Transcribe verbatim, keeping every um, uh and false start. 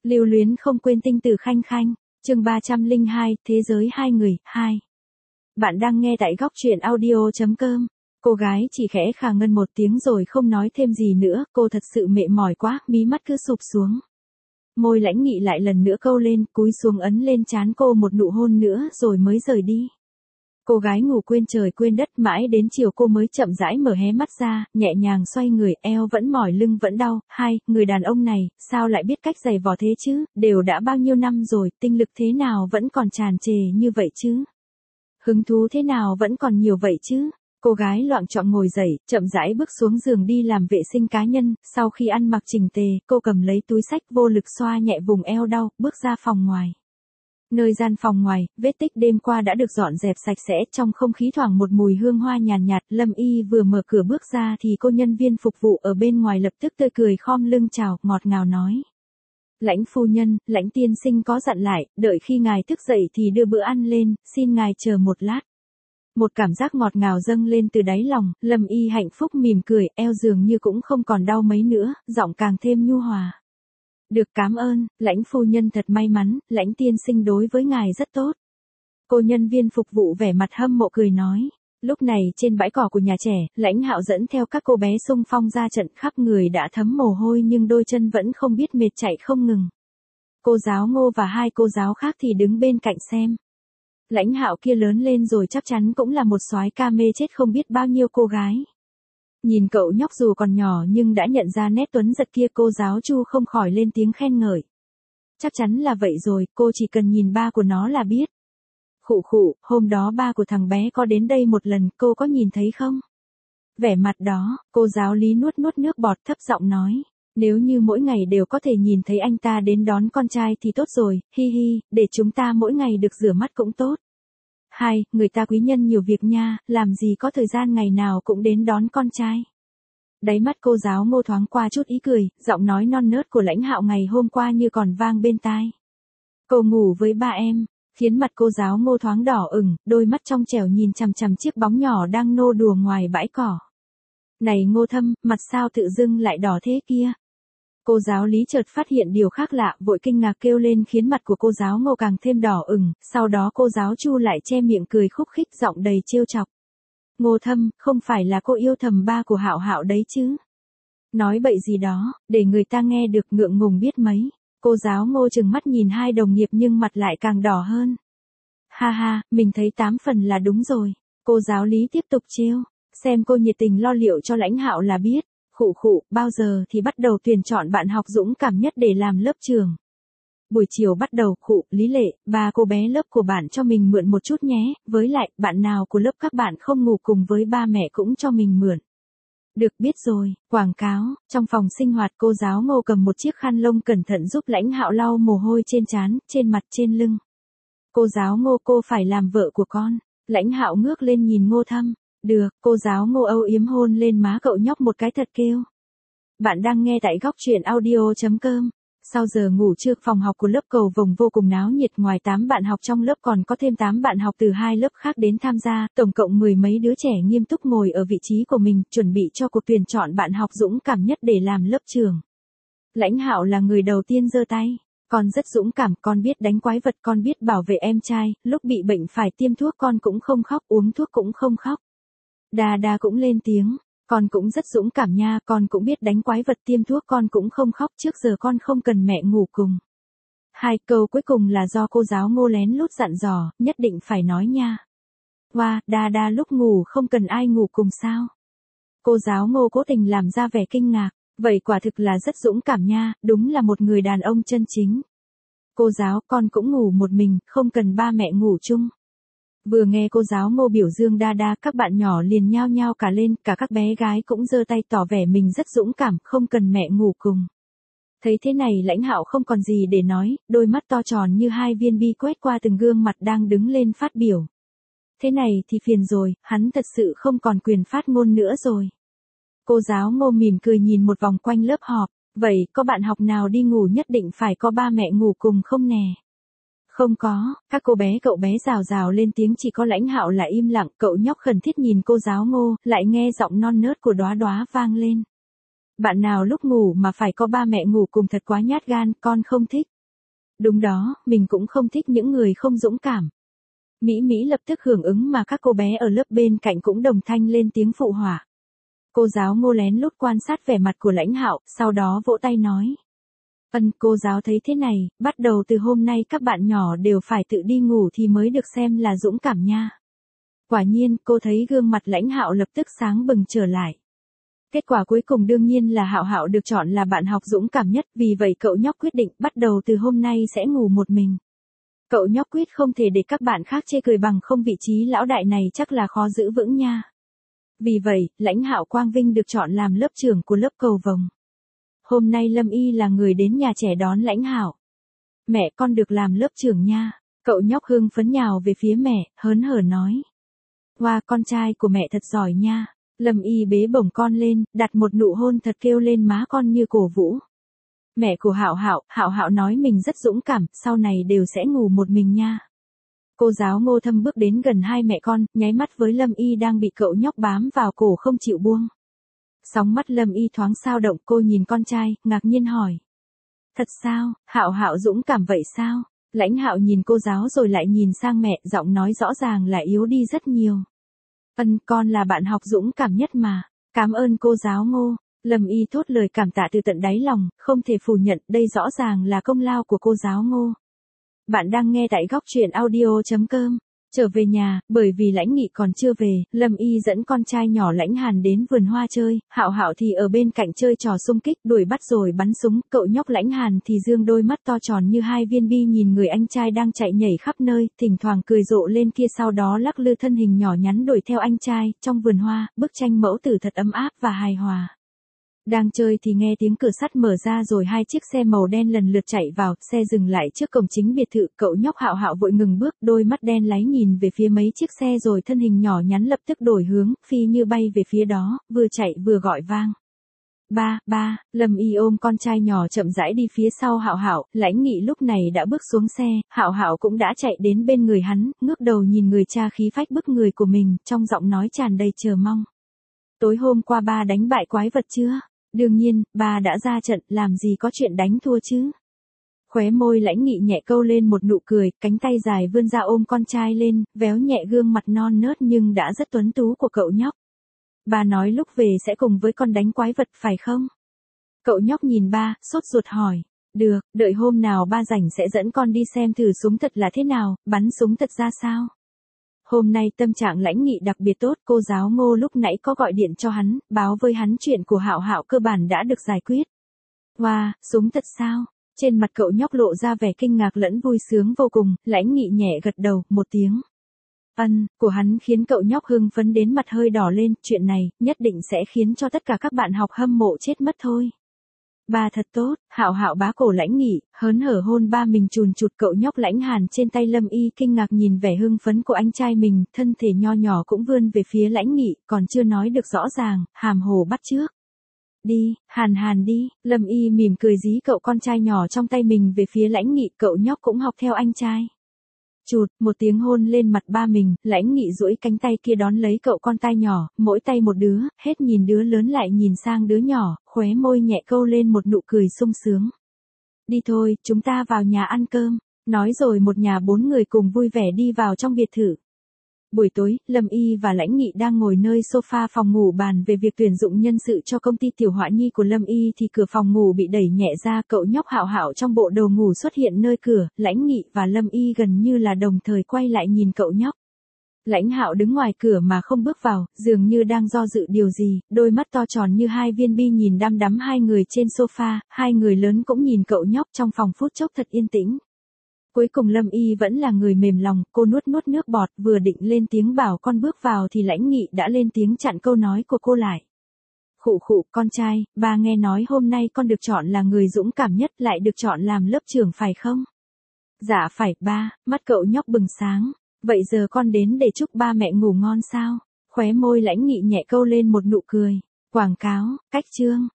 Lưu luyến không quên tinh tử khanh khanh, chương ba trăm lẻ hai, thế giới hai người, hai. Bạn đang nghe tại góc truyện audio.com. Cô gái chỉ khẽ khà ngân một tiếng rồi không nói thêm gì nữa, cô thật sự mệt mỏi quá, mí mắt cứ sụp xuống. Môi Lãnh Nghị lại lần nữa câu lên, cúi xuống ấn lên trán cô một nụ hôn nữa rồi mới rời đi. Cô gái ngủ quên trời quên đất, mãi đến chiều cô mới chậm rãi mở hé mắt ra, nhẹ nhàng xoay người, eo vẫn mỏi lưng vẫn đau. Hai, người đàn ông này, sao lại biết cách giày vò thế chứ, đều đã bao nhiêu năm rồi, tinh lực thế nào vẫn còn tràn trề như vậy chứ. Hứng thú thế nào vẫn còn nhiều vậy chứ. Cô gái loạng choạng ngồi dậy, chậm rãi bước xuống giường đi làm vệ sinh cá nhân, sau khi ăn mặc chỉnh tề, cô cầm lấy túi xách vô lực xoa nhẹ vùng eo đau, bước ra phòng ngoài. Nơi gian phòng ngoài, vết tích đêm qua đã được dọn dẹp sạch sẽ, trong không khí thoảng một mùi hương hoa nhàn nhạt, nhạt. Lâm Y vừa mở cửa bước ra thì cô nhân viên phục vụ ở bên ngoài lập tức tươi cười khom lưng chào, ngọt ngào nói. Lãnh phu nhân, Lãnh tiên sinh có dặn lại, đợi khi ngài thức dậy thì đưa bữa ăn lên, xin ngài chờ một lát. Một cảm giác ngọt ngào dâng lên từ đáy lòng, Lâm Y hạnh phúc mỉm cười, eo dường như cũng không còn đau mấy nữa, giọng càng thêm nhu hòa. Được, cảm ơn, Lãnh phu nhân thật may mắn, Lãnh tiên sinh đối với ngài rất tốt. Cô nhân viên phục vụ vẻ mặt hâm mộ cười nói. Lúc này trên bãi cỏ của nhà trẻ, Lãnh Hạo dẫn theo các cô bé xung phong ra trận, khắp người đã thấm mồ hôi nhưng đôi chân vẫn không biết mệt chạy không ngừng. Cô giáo Ngô và hai cô giáo khác thì đứng bên cạnh xem. Lãnh Hạo kia lớn lên rồi chắc chắn cũng là một soái ca mê chết không biết bao nhiêu cô gái. Nhìn cậu nhóc dù còn nhỏ nhưng đã nhận ra nét tuấn giật kia, cô giáo Chu không khỏi lên tiếng khen ngợi. Chắc chắn là vậy rồi, cô chỉ cần nhìn ba của nó là biết. Khụ khụ, hôm đó ba của thằng bé có đến đây một lần, cô có nhìn thấy không? Vẻ mặt đó, cô giáo Lý nuốt nuốt nước bọt thấp giọng nói. Nếu như mỗi ngày đều có thể nhìn thấy anh ta đến đón con trai thì tốt rồi, hi hi, để chúng ta mỗi ngày được rửa mắt cũng tốt. Hai, người ta quý nhân nhiều việc nha, làm gì có thời gian ngày nào cũng đến đón con trai. Đáy mắt cô giáo Ngô thoáng qua chút ý cười, giọng nói non nớt của Lãnh Hạo ngày hôm qua như còn vang bên tai. Cô ngủ với ba em, khiến mặt cô giáo Ngô thoáng đỏ ửng, đôi mắt trong trẻo nhìn chằm chằm chiếc bóng nhỏ đang nô đùa ngoài bãi cỏ. Này Ngô Thâm, mặt sao tự dưng lại đỏ thế kia? Cô giáo Lý chợt phát hiện điều khác lạ, vội kinh ngạc kêu lên khiến mặt của cô giáo Ngô càng thêm đỏ ửng, sau đó cô giáo Chu lại che miệng cười khúc khích giọng đầy trêu chọc. Ngô Thâm, không phải là cô yêu thầm ba của Hạo Hạo đấy chứ? Nói bậy gì đó, để người ta nghe được ngượng ngùng biết mấy. Cô giáo Ngô trừng mắt nhìn hai đồng nghiệp nhưng mặt lại càng đỏ hơn. Ha ha, mình thấy tám phần là đúng rồi. Cô giáo Lý tiếp tục trêu, xem cô nhiệt tình lo liệu cho Lãnh Hạo là biết. Khụ khụ, bao giờ thì bắt đầu tuyển chọn bạn học dũng cảm nhất để làm lớp trưởng? Buổi chiều bắt đầu, khụ, Lý Lệ, ba cô bé lớp của bạn cho mình mượn một chút nhé, với lại, bạn nào của lớp các bạn không ngủ cùng với ba mẹ cũng cho mình mượn. Được, biết rồi. Quảng cáo, trong phòng sinh hoạt cô giáo Ngô cầm một chiếc khăn lông cẩn thận giúp Lãnh Hạo lau mồ hôi trên trán, trên mặt, trên lưng. Cô giáo Ngô, cô phải làm vợ của con. Lãnh Hạo ngước lên nhìn Ngô Thâm. Được, cô giáo Ngô âu yếm hôn lên má cậu nhóc một cái thật kêu. Bạn đang nghe tại góc truyện audio.com. Sau giờ ngủ trưa, phòng học của lớp Cầu Vồng vô cùng náo nhiệt, ngoài tám bạn học trong lớp còn có thêm tám bạn học từ hai lớp khác đến tham gia, tổng cộng mười mấy đứa trẻ nghiêm túc ngồi ở vị trí của mình, chuẩn bị cho cuộc tuyển chọn bạn học dũng cảm nhất để làm lớp trưởng. Lãnh Hạo là người đầu tiên giơ tay. Con rất dũng cảm, con biết đánh quái vật, con biết bảo vệ em trai, lúc bị bệnh phải tiêm thuốc con cũng không khóc, uống thuốc cũng không khóc. Đa Đa cũng lên tiếng, con cũng rất dũng cảm nha, con cũng biết đánh quái vật, tiêm thuốc con cũng không khóc, trước giờ con không cần mẹ ngủ cùng. Hai câu cuối cùng là do cô giáo Ngô lén lút dặn dò, nhất định phải nói nha. Wow, Đa Đa lúc ngủ không cần ai ngủ cùng sao? Cô giáo Ngô cố tình làm ra vẻ kinh ngạc, vậy quả thực là rất dũng cảm nha, đúng là một người đàn ông chân chính. Cô giáo, con cũng ngủ một mình, không cần ba mẹ ngủ chung. Vừa nghe cô giáo Ngô biểu dương Đa Đa, các bạn nhỏ liền nhao nhao cả lên, cả các bé gái cũng giơ tay tỏ vẻ mình rất dũng cảm, không cần mẹ ngủ cùng. Thấy thế này Lãnh Hạo không còn gì để nói, đôi mắt to tròn như hai viên bi quét qua từng gương mặt đang đứng lên phát biểu. Thế này thì phiền rồi, hắn thật sự không còn quyền phát ngôn nữa rồi. Cô giáo Ngô mỉm cười nhìn một vòng quanh lớp họp, vậy có bạn học nào đi ngủ nhất định phải có ba mẹ ngủ cùng không nè? Không có, các cô bé cậu bé rào rào lên tiếng, chỉ có Lãnh Hạo là im lặng, cậu nhóc khẩn thiết nhìn cô giáo Ngô, lại nghe giọng non nớt của Đóa Đóa vang lên. Bạn nào lúc ngủ mà phải có ba mẹ ngủ cùng thật quá nhát gan, con không thích. Đúng đó, mình cũng không thích những người không dũng cảm. Mỹ Mỹ lập tức hưởng ứng mà các cô bé ở lớp bên cạnh cũng đồng thanh lên tiếng phụ họa. Cô giáo Ngô lén lút quan sát vẻ mặt của Lãnh Hạo, sau đó vỗ tay nói. Ân, cô giáo thấy thế này, bắt đầu từ hôm nay các bạn nhỏ đều phải tự đi ngủ thì mới được xem là dũng cảm nha. Quả nhiên, cô thấy gương mặt Lãnh Hạo lập tức sáng bừng trở lại. Kết quả cuối cùng đương nhiên là Hạo Hạo được chọn là bạn học dũng cảm nhất, vì vậy cậu nhóc quyết định bắt đầu từ hôm nay sẽ ngủ một mình. Cậu nhóc quyết không thể để các bạn khác chê cười, bằng không vị trí lão đại này chắc là khó giữ vững nha. Vì vậy, Lãnh Hạo Quang Vinh được chọn làm lớp trưởng của lớp cầu vồng. Hôm nay Lâm Y là người đến nhà trẻ đón Lãnh Hạo. Mẹ, con được làm lớp trưởng nha. Cậu nhóc hưng phấn nhào về phía mẹ, hớn hở nói. Wow, con trai của mẹ thật giỏi nha. Lâm Y bế bổng con lên, đặt một nụ hôn thật kêu lên má con như cổ vũ. Mẹ của Hạo Hạo, Hạo Hạo nói mình rất dũng cảm, sau này đều sẽ ngủ một mình nha. Cô giáo Ngô Thâm bước đến gần hai mẹ con, nháy mắt với Lâm Y đang bị cậu nhóc bám vào cổ không chịu buông. Sóng mắt Lâm Y thoáng sao động, cô nhìn con trai, ngạc nhiên hỏi. Thật sao, Hạo Hạo dũng cảm vậy sao? Lãnh Hạo nhìn cô giáo rồi lại nhìn sang mẹ, giọng nói rõ ràng là yếu đi rất nhiều. Ân, con là bạn học dũng cảm nhất mà. Cảm ơn cô giáo Ngô. Lâm Y thốt lời cảm tạ từ tận đáy lòng, không thể phủ nhận, đây rõ ràng là công lao của cô giáo Ngô. Bạn đang nghe tại góc truyện audio chấm com. Trở về nhà, bởi vì Lãnh Nghị còn chưa về, Lâm Y dẫn con trai nhỏ Lãnh Hàn đến vườn hoa chơi, Hạo Hạo thì ở bên cạnh chơi trò xung kích, đuổi bắt rồi bắn súng, cậu nhóc Lãnh Hàn thì dương đôi mắt to tròn như hai viên bi nhìn người anh trai đang chạy nhảy khắp nơi, thỉnh thoảng cười rộ lên kia, sau đó lắc lư thân hình nhỏ nhắn đuổi theo anh trai. Trong vườn hoa, bức tranh mẫu tử thật ấm áp và hài hòa. Đang chơi thì nghe tiếng cửa sắt mở ra rồi hai chiếc xe màu đen lần lượt chạy vào, xe dừng lại trước cổng chính biệt thự, cậu nhóc Hạo Hạo vội ngừng bước, đôi mắt đen láy nhìn về phía mấy chiếc xe rồi thân hình nhỏ nhắn lập tức đổi hướng, phi như bay về phía đó, vừa chạy vừa gọi vang. Ba, ba, Lâm Y ôm con trai nhỏ chậm rãi đi phía sau Hạo Hạo, Lãnh Nghị lúc này đã bước xuống xe, Hạo Hạo cũng đã chạy đến bên người hắn, ngước đầu nhìn người cha khí phách bức người của mình, trong giọng nói tràn đầy chờ mong. Tối hôm qua ba đánh bại quái vật chưa? Đương nhiên, ba đã ra trận, làm gì có chuyện đánh thua chứ. Khóe môi Lãnh Nghị nhẹ câu lên một nụ cười, cánh tay dài vươn ra ôm con trai lên, véo nhẹ gương mặt non nớt nhưng đã rất tuấn tú của cậu nhóc. Ba nói lúc về sẽ cùng với con đánh quái vật phải không? Cậu nhóc nhìn ba, sốt ruột hỏi. Được, đợi hôm nào ba rảnh sẽ dẫn con đi xem thử súng thật là thế nào, bắn súng thật ra sao. Hôm nay tâm trạng Lãnh Nghị đặc biệt tốt, cô giáo Ngô lúc nãy có gọi điện cho hắn, báo với hắn chuyện của Hạo Hạo cơ bản đã được giải quyết. Wow, súng thật sao? Trên mặt cậu nhóc lộ ra vẻ kinh ngạc lẫn vui sướng vô cùng, Lãnh Nghị nhẹ gật đầu, một tiếng. Ân, của hắn khiến cậu nhóc hưng phấn đến mặt hơi đỏ lên, chuyện này, nhất định sẽ khiến cho tất cả các bạn học hâm mộ chết mất thôi. Ba thật tốt, Hạo Hạo bá cổ Lãnh Nghị, hớn hở hôn ba mình chùn chụt, cậu nhóc Lãnh Hàn trên tay Lâm Y kinh ngạc nhìn vẻ hưng phấn của anh trai mình, thân thể nho nhỏ cũng vươn về phía Lãnh Nghị, còn chưa nói được rõ ràng, hàm hồ bắt trước. Đi, Hàn Hàn đi, Lâm Y mỉm cười dí cậu con trai nhỏ trong tay mình về phía Lãnh Nghị, cậu nhóc cũng học theo anh trai. Chụt, một tiếng hôn lên mặt ba mình, Lãnh Nghị duỗi cánh tay kia đón lấy cậu con tai nhỏ, mỗi tay một đứa, hết nhìn đứa lớn lại nhìn sang đứa nhỏ, khóe môi nhẹ câu lên một nụ cười sung sướng. Đi thôi, chúng ta vào nhà ăn cơm. Nói rồi một nhà bốn người cùng vui vẻ đi vào trong biệt thự. Buổi tối, Lâm Y và Lãnh Nghị đang ngồi nơi sofa phòng ngủ bàn về việc tuyển dụng nhân sự cho công ty tiểu họa nhi của Lâm Y thì cửa phòng ngủ bị đẩy nhẹ ra, cậu nhóc Hạo Hạo trong bộ đồ ngủ xuất hiện nơi cửa, Lãnh Nghị và Lâm Y gần như là đồng thời quay lại nhìn cậu nhóc. Lãnh Hạo đứng ngoài cửa mà không bước vào, dường như đang do dự điều gì, đôi mắt to tròn như hai viên bi nhìn đăm đắm hai người trên sofa, hai người lớn cũng nhìn cậu nhóc, trong phòng phút chốc thật yên tĩnh. Cuối cùng Lâm Y vẫn là người mềm lòng, cô nuốt nuốt nước bọt, vừa định lên tiếng bảo con bước vào thì Lãnh Nghị đã lên tiếng chặn câu nói của cô lại. Khụ khụ, con trai, ba nghe nói hôm nay con được chọn là người dũng cảm nhất, lại được chọn làm lớp trưởng phải không? Dạ phải, ba, mắt cậu nhóc bừng sáng. Vậy giờ con đến để chúc ba mẹ ngủ ngon sao? Khóe môi Lãnh Nghị nhẹ câu lên một nụ cười. Quảng cáo, cách chương.